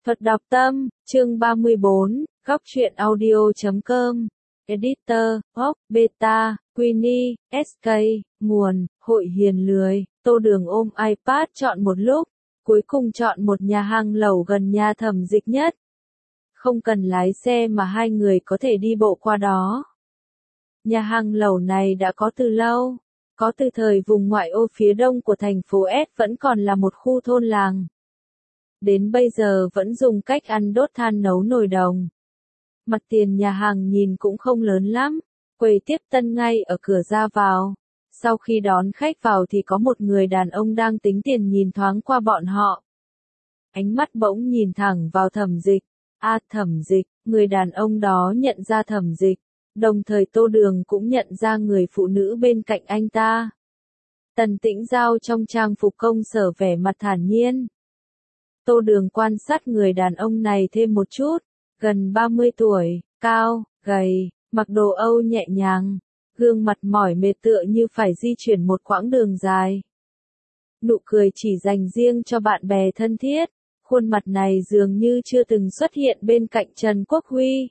Thuật đọc tâm, chương 34, góc truyện audio.com. Editor, Hoc, Beta, Queenie, SK, nguồn, Hội Hiền Lười. Tô Đường ôm iPad chọn một lúc, cuối cùng chọn một nhà hàng lẩu gần nhà Thẩm Dịch Nhất. Không cần lái xe mà hai người có thể đi bộ qua đó. Nhà hàng lẩu này đã có từ lâu, có từ thời vùng ngoại ô phía đông của thành phố S vẫn còn là một khu thôn làng. Đến bây giờ vẫn dùng cách ăn đốt than nấu nồi đồng. Mặt tiền nhà hàng nhìn cũng không lớn lắm, quầy tiếp tân ngay ở cửa ra vào. Sau khi đón khách vào thì có một người đàn ông đang tính tiền nhìn thoáng qua bọn họ. Ánh mắt bỗng nhìn thẳng vào Thẩm Dịch. À, Thẩm Dịch, người đàn ông đó nhận ra Thẩm Dịch, đồng thời Tô Đường cũng nhận ra người phụ nữ bên cạnh anh ta. Tần Tĩnh Giao trong trang phục công sở vẻ mặt thản nhiên. Tô Đường quan sát người đàn ông này thêm một chút, gần 30 tuổi, cao, gầy, mặc đồ Âu nhẹ nhàng, gương mặt mỏi mệt tựa như phải di chuyển một quãng đường dài. Nụ cười chỉ dành riêng cho bạn bè thân thiết, khuôn mặt này dường như chưa từng xuất hiện bên cạnh Trần Quốc Huy.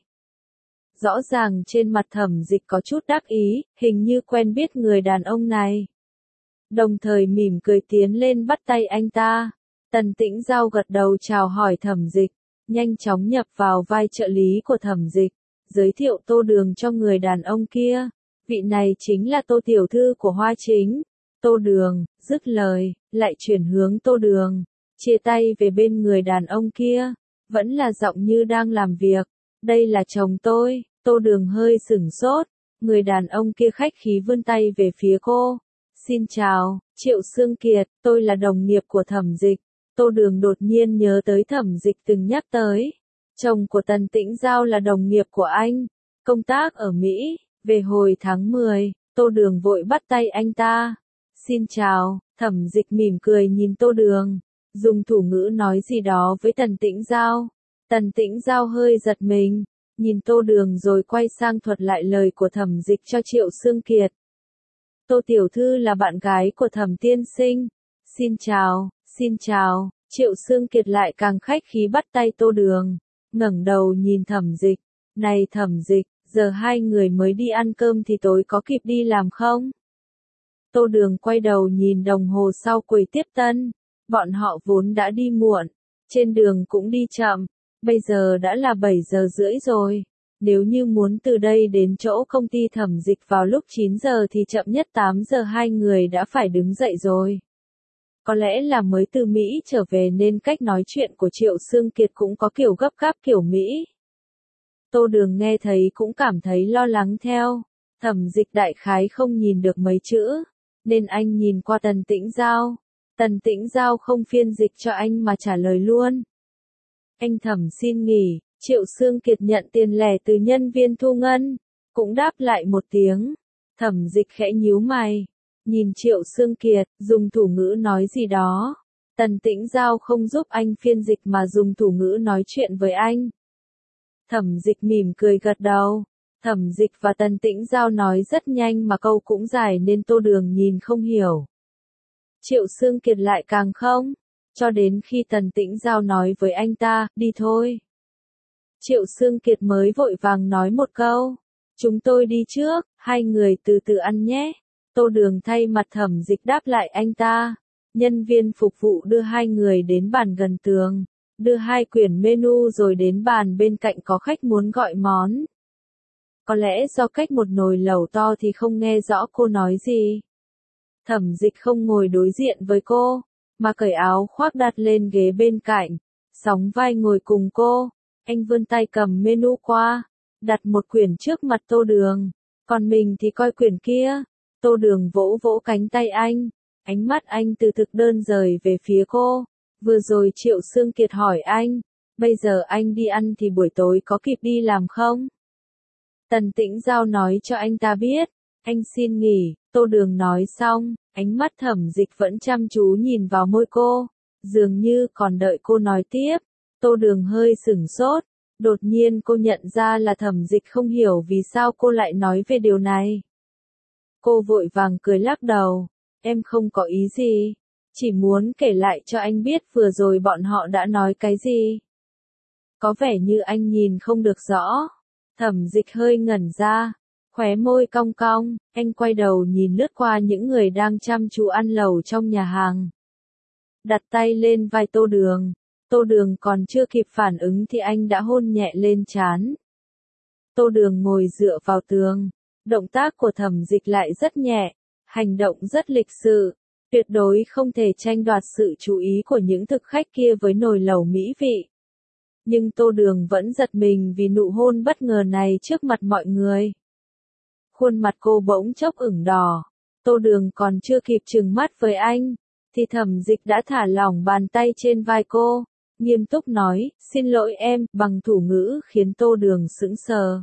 Rõ ràng trên mặt Thẩm Dịch có chút đắc ý, hình như quen biết người đàn ông này. Đồng thời mỉm cười tiến lên bắt tay anh ta. Tần Tĩnh Giao gật đầu chào hỏi Thẩm Dịch, nhanh chóng nhập vào vai trợ lý của Thẩm Dịch, giới thiệu Tô Đường cho người đàn ông kia. Vị này chính là Tô tiểu thư của Hoa Chính. Tô Đường, dứt lời, lại chuyển hướng Tô Đường, chia tay về bên người đàn ông kia, vẫn là giọng như đang làm việc. Đây là chồng tôi. Tô Đường hơi sửng sốt, người đàn ông kia khách khí vươn tay về phía cô. Xin chào, Triệu Sương Kiệt, tôi là đồng nghiệp của Thẩm Dịch. Tô Đường đột nhiên nhớ tới Thẩm Dịch từng nhắc tới. Chồng của Tần Tĩnh Giao là đồng nghiệp của anh, công tác ở Mỹ, về hồi tháng 10, Tô Đường vội bắt tay anh ta. Xin chào, Thẩm Dịch mỉm cười nhìn Tô Đường, dùng thủ ngữ nói gì đó với Tần Tĩnh Giao. Tần Tĩnh Giao hơi giật mình, nhìn Tô Đường rồi quay sang thuật lại lời của Thẩm Dịch cho Triệu Sương Kiệt. Tô tiểu thư là bạn gái của Thẩm tiên sinh. Xin chào, Triệu Sương Kiệt lại càng khách khí bắt tay Tô Đường, ngẩng đầu nhìn Thẩm Dịch. Này Thẩm Dịch, giờ hai người mới đi ăn cơm thì tối có kịp đi làm không? Tô Đường quay đầu nhìn đồng hồ sau quầy tiếp tân, bọn họ vốn đã đi muộn, trên đường cũng đi chậm, bây giờ đã là 7 giờ rưỡi rồi. Nếu như muốn từ đây đến chỗ công ty Thẩm Dịch vào lúc 9 giờ thì chậm nhất 8 giờ hai người đã phải đứng dậy rồi. Có lẽ là mới từ Mỹ trở về nên cách nói chuyện của Triệu Sương Kiệt cũng có kiểu gấp gáp kiểu Mỹ. Tô Đường nghe thấy cũng cảm thấy lo lắng theo. Thẩm Dịch đại khái không nhìn được mấy chữ, nên anh nhìn qua Tần Tĩnh Giao. Tần Tĩnh Giao không phiên dịch cho anh mà trả lời luôn. Anh Thẩm xin nghỉ. Triệu Sương Kiệt nhận tiền lẻ từ nhân viên thu ngân, cũng đáp lại một tiếng. Thẩm Dịch khẽ nhíu mày, nhìn Triệu Sương Kiệt, dùng thủ ngữ nói gì đó. Tần Tĩnh Giao không giúp anh phiên dịch mà dùng thủ ngữ nói chuyện với anh. Thẩm Dịch mỉm cười gật đầu. Thẩm Dịch và Tần Tĩnh Giao nói rất nhanh mà câu cũng dài nên Tô Đường nhìn không hiểu. Triệu Sương Kiệt lại càng không, cho đến khi Tần Tĩnh Giao nói với anh ta, đi thôi. Triệu Sương Kiệt mới vội vàng nói một câu, chúng tôi đi trước, hai người từ từ ăn nhé. Tô Đường thay mặt Thẩm Dịch đáp lại anh ta. Nhân viên phục vụ đưa hai người đến bàn gần tường, đưa hai quyển menu rồi đến bàn bên cạnh có khách muốn gọi món. Có lẽ do cách một nồi lẩu to thì không nghe rõ cô nói gì. Thẩm Dịch không ngồi đối diện với cô, mà cởi áo khoác đặt lên ghế bên cạnh, sóng vai ngồi cùng cô. Anh vươn tay cầm menu qua, đặt một quyển trước mặt Tô Đường, còn mình thì coi quyển kia. Tô Đường vỗ vỗ cánh tay anh, ánh mắt anh từ thực đơn rời về phía cô. Vừa rồi Triệu Sương Kiệt hỏi anh, bây giờ anh đi ăn thì buổi tối có kịp đi làm không? Tần Tĩnh Giao nói cho anh ta biết, anh xin nghỉ. Tô Đường nói xong, ánh mắt Thẩm Dịch vẫn chăm chú nhìn vào môi cô, dường như còn đợi cô nói tiếp. Tô Đường hơi sửng sốt, đột nhiên cô nhận ra là Thẩm Dịch không hiểu vì sao cô lại nói về điều này. Cô vội vàng cười lắc đầu, em không có ý gì, chỉ muốn kể lại cho anh biết vừa rồi bọn họ đã nói cái gì. Có vẻ như anh nhìn không được rõ. Thẩm Dịch hơi ngẩn ra, khóe môi cong cong, anh quay đầu nhìn lướt qua những người đang chăm chú ăn lẩu trong nhà hàng. Đặt tay lên vai Tô Đường. Tô Đường còn chưa kịp phản ứng thì anh đã hôn nhẹ lên trán. Tô Đường ngồi dựa vào tường. Động tác của Thẩm Dịch lại rất nhẹ, hành động rất lịch sự, tuyệt đối không thể tranh đoạt sự chú ý của những thực khách kia với nồi lẩu mỹ vị. Nhưng Tô Đường vẫn giật mình vì nụ hôn bất ngờ này trước mặt mọi người. Khuôn mặt cô bỗng chốc ửng đỏ. Tô Đường còn chưa kịp trừng mắt với anh, thì Thẩm Dịch đã thả lỏng bàn tay trên vai cô, nghiêm túc nói, xin lỗi em, bằng thủ ngữ khiến Tô Đường sững sờ.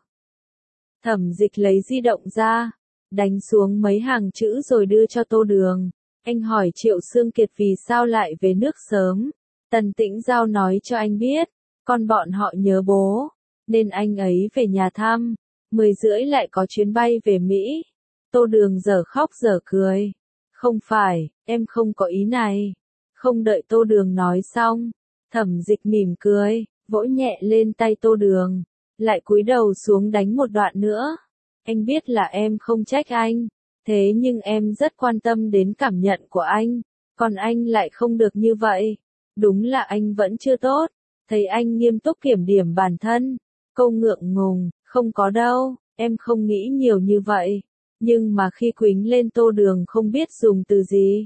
Thẩm Dịch lấy di động ra, đánh xuống mấy hàng chữ rồi đưa cho Tô Đường. Anh hỏi Triệu Xương Kiệt vì sao lại về nước sớm. Tần Tĩnh Giao nói cho anh biết, con bọn họ nhớ bố, nên anh ấy về nhà thăm. 10:30 lại có chuyến bay về Mỹ. Tô Đường dở khóc dở cười. Không phải, em không có ý này. Không đợi Tô Đường nói xong, Thẩm Dịch mỉm cười, vỗ nhẹ lên tay Tô Đường, lại cúi đầu xuống đánh một đoạn nữa. Anh biết là em không trách anh, thế nhưng em rất quan tâm đến cảm nhận của anh, còn anh lại không được như vậy. Đúng là anh vẫn chưa tốt. Thấy anh nghiêm túc kiểm điểm bản thân, cô ngượng ngùng, không có đâu, em không nghĩ nhiều như vậy. Nhưng mà khi quýnh lên Tô Đường không biết dùng từ gì,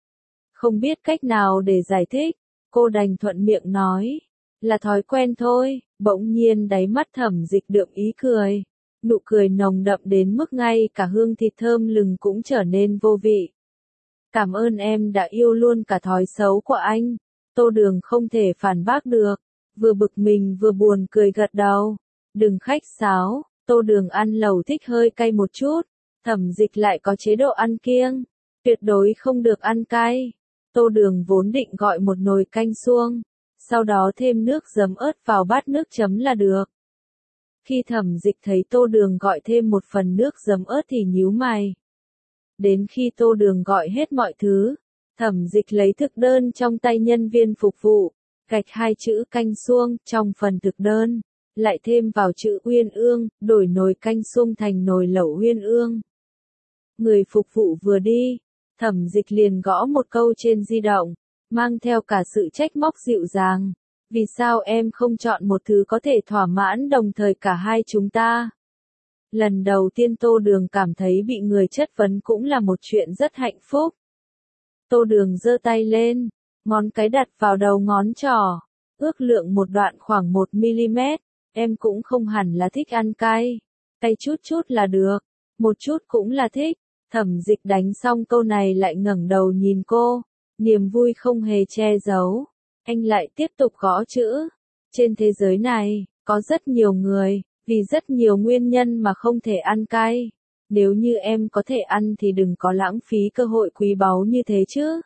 không biết cách nào để giải thích, cô đành thuận miệng nói, là thói quen thôi. Bỗng nhiên đáy mắt Thẩm Dịch đượm ý cười, nụ cười nồng đậm đến mức ngay cả hương thịt thơm lừng cũng trở nên vô vị. Cảm ơn em đã yêu luôn cả thói xấu của anh. Tô Đường không thể phản bác được, vừa bực mình vừa buồn cười gật đầu. Đừng khách sáo, Tô Đường ăn lẩu thích hơi cay một chút, Thẩm Dịch lại có chế độ ăn kiêng, tuyệt đối không được ăn cay. Tô Đường vốn định gọi một nồi canh suông, sau đó thêm nước giấm ớt vào bát nước chấm là được. Khi Thẩm Dịch thấy Tô Đường gọi thêm một phần nước giấm ớt thì nhíu mày. Đến khi Tô Đường gọi hết mọi thứ, Thẩm Dịch lấy thực đơn trong tay nhân viên phục vụ, gạch 2 chữ canh suông trong phần thực đơn, lại thêm vào chữ Uyên Ương, đổi nồi canh suông thành nồi lẩu Uyên Ương. Người phục vụ vừa đi, Thẩm Dịch liền gõ một câu trên di động, mang theo cả sự trách móc dịu dàng. Vì sao em không chọn một thứ có thể thỏa mãn đồng thời cả hai chúng ta? Lần đầu tiên Tô Đường cảm thấy bị người chất vấn cũng là một chuyện rất hạnh phúc. Tô Đường giơ tay lên, ngón cái đặt vào đầu ngón trỏ, ước lượng một đoạn khoảng 1 mm, em cũng không hẳn là thích ăn cay. Cay chút chút là được, một chút cũng là thích. Thẩm Dịch đánh xong câu này lại ngẩng đầu nhìn cô, niềm vui không hề che giấu. Anh lại tiếp tục gõ chữ. Trên thế giới này, có rất nhiều người, vì rất nhiều nguyên nhân mà không thể ăn cay. Nếu như em có thể ăn thì đừng có lãng phí cơ hội quý báu như thế chứ.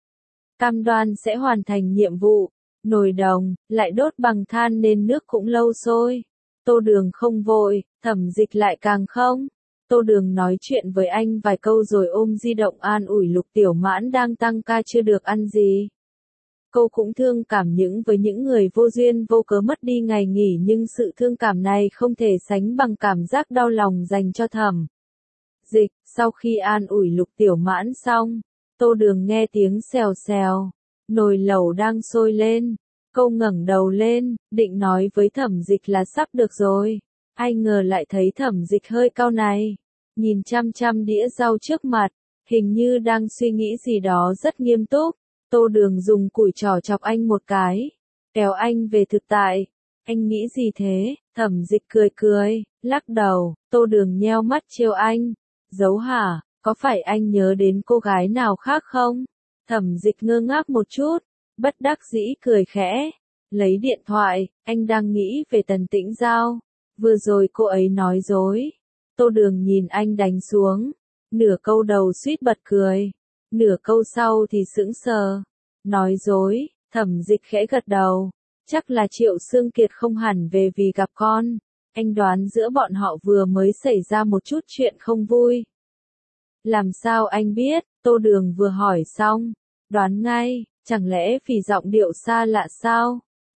Cam đoan sẽ hoàn thành nhiệm vụ. Nồi đồng, lại đốt bằng than nên nước cũng lâu sôi. Tô Đường không vội, Thẩm Dịch lại càng không. Tô Đường nói chuyện với anh vài câu rồi ôm di động an ủi Lục Tiểu Mãn đang tăng ca chưa được ăn gì. Cô cũng thương cảm với những người vô duyên vô cớ mất đi ngày nghỉ, nhưng sự thương cảm này không thể sánh bằng cảm giác đau lòng dành cho Thẩm Dịch. Sau khi an ủi Lục Tiểu Mãn xong, Tô Đường nghe tiếng xèo xèo, nồi lẩu đang sôi lên. Cô ngẩng đầu lên, định nói với Thẩm Dịch là sắp được rồi. Ai ngờ lại thấy Thẩm Dịch hơi cau này, nhìn chăm chăm đĩa rau trước mặt, hình như đang suy nghĩ gì đó rất nghiêm túc. Tô Đường dùng củi trỏ chọc anh một cái, kéo anh về thực tại. Anh nghĩ gì thế? Thẩm Dịch cười cười, lắc đầu. Tô Đường nheo mắt trêu anh. Giấu hả? Có phải anh nhớ đến cô gái nào khác không? Thẩm Dịch ngơ ngác một chút, bất đắc dĩ cười khẽ. Lấy điện thoại, anh đang nghĩ về Tần Tĩnh Giao. Vừa rồi cô ấy nói dối. Tô Đường nhìn anh đánh xuống. Nửa câu đầu suýt bật cười, nửa câu sau thì sững sờ. Nói dối? Thẩm Dịch khẽ gật đầu. Chắc là Triệu Xương Kiệt không hẳn về vì gặp con. Anh đoán giữa bọn họ vừa mới xảy ra một chút chuyện không vui. Làm sao anh biết? Tô Đường vừa hỏi xong, đoán ngay. Chẳng lẽ vì giọng điệu xa lạ sao?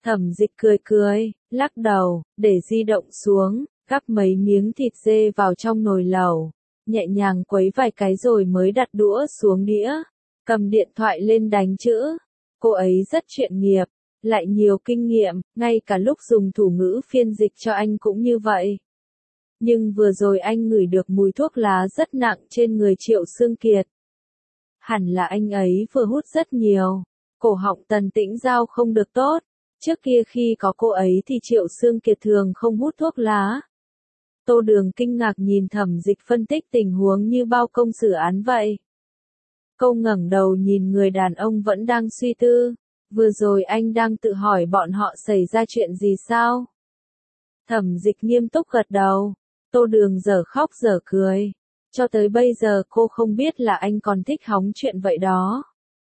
Thẩm Dịch cười cười, lắc đầu, để di động xuống, gắp mấy miếng thịt dê vào trong nồi lẩu, nhẹ nhàng quấy vài cái rồi mới đặt đũa xuống đĩa, cầm điện thoại lên đánh chữ. Cô ấy rất chuyên nghiệp, lại nhiều kinh nghiệm, ngay cả lúc dùng thủ ngữ phiên dịch cho anh cũng như vậy. Nhưng vừa rồi anh ngửi được mùi thuốc lá rất nặng trên người Triệu Sương Kiệt. Hẳn là anh ấy vừa hút rất nhiều. Cổ họng Tần Tĩnh Giao không được tốt. Trước kia khi có cô ấy thì Triệu Sương Kiệt thường không hút thuốc lá. Tô Đường kinh ngạc nhìn Thẩm Dịch phân tích tình huống như bao công xử án vậy. Cô ngẩng đầu nhìn người đàn ông vẫn đang suy tư. Vừa rồi anh đang tự hỏi bọn họ xảy ra chuyện gì sao? Thẩm Dịch nghiêm túc gật đầu. Tô Đường dở khóc dở cười. Cho tới bây giờ cô không biết là anh còn thích hóng chuyện vậy đó.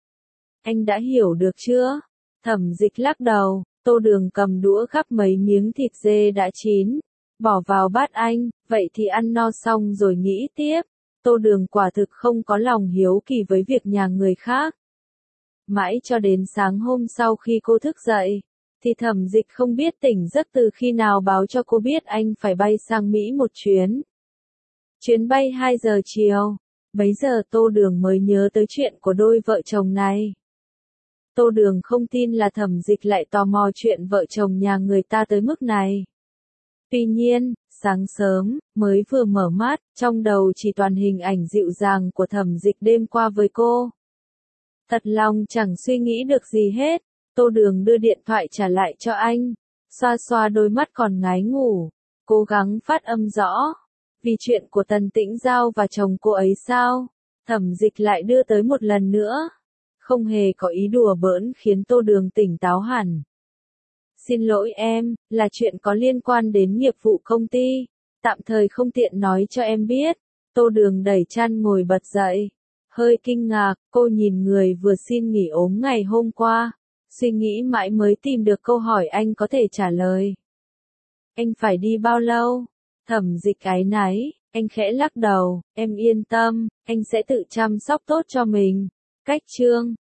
Anh đã hiểu được chưa? Thẩm Dịch lắc đầu. Tô Đường cầm đũa gắp mấy miếng thịt dê đã chín, bỏ vào bát anh, vậy thì ăn no xong rồi nghĩ tiếp. Tô Đường quả thực không có lòng hiếu kỳ với việc nhà người khác. Mãi cho đến sáng hôm sau khi cô thức dậy, thì Thẩm Dịch không biết tỉnh giấc từ khi nào báo cho cô biết anh phải bay sang Mỹ một chuyến. Chuyến bay 2 giờ chiều, bấy giờ Tô Đường mới nhớ tới chuyện của đôi vợ chồng này. Tô Đường không tin là Thẩm Dịch lại tò mò chuyện vợ chồng nhà người ta tới mức này. Tuy nhiên, sáng sớm, mới vừa mở mắt, trong đầu chỉ toàn hình ảnh dịu dàng của Thẩm Dịch đêm qua với cô. Thật lòng chẳng suy nghĩ được gì hết, Tô Đường đưa điện thoại trả lại cho anh, xoa xoa đôi mắt còn ngái ngủ, cố gắng phát âm rõ. Vì chuyện của Tần Tĩnh Giao và chồng cô ấy sao? Thẩm Dịch lại đưa tới một lần nữa. Không hề có ý đùa bỡn khiến Tô Đường tỉnh táo hẳn. Xin lỗi em, là chuyện có liên quan đến nghiệp vụ công ty, tạm thời không tiện nói cho em biết. Tô Đường đẩy chăn ngồi bật dậy. Hơi kinh ngạc, cô nhìn người vừa xin nghỉ ốm ngày hôm qua, suy nghĩ mãi mới tìm được câu hỏi anh có thể trả lời. Anh phải đi bao lâu? Thẩm Dịch áy náy, anh khẽ lắc đầu, em yên tâm, anh sẽ tự chăm sóc tốt cho mình. Cách chương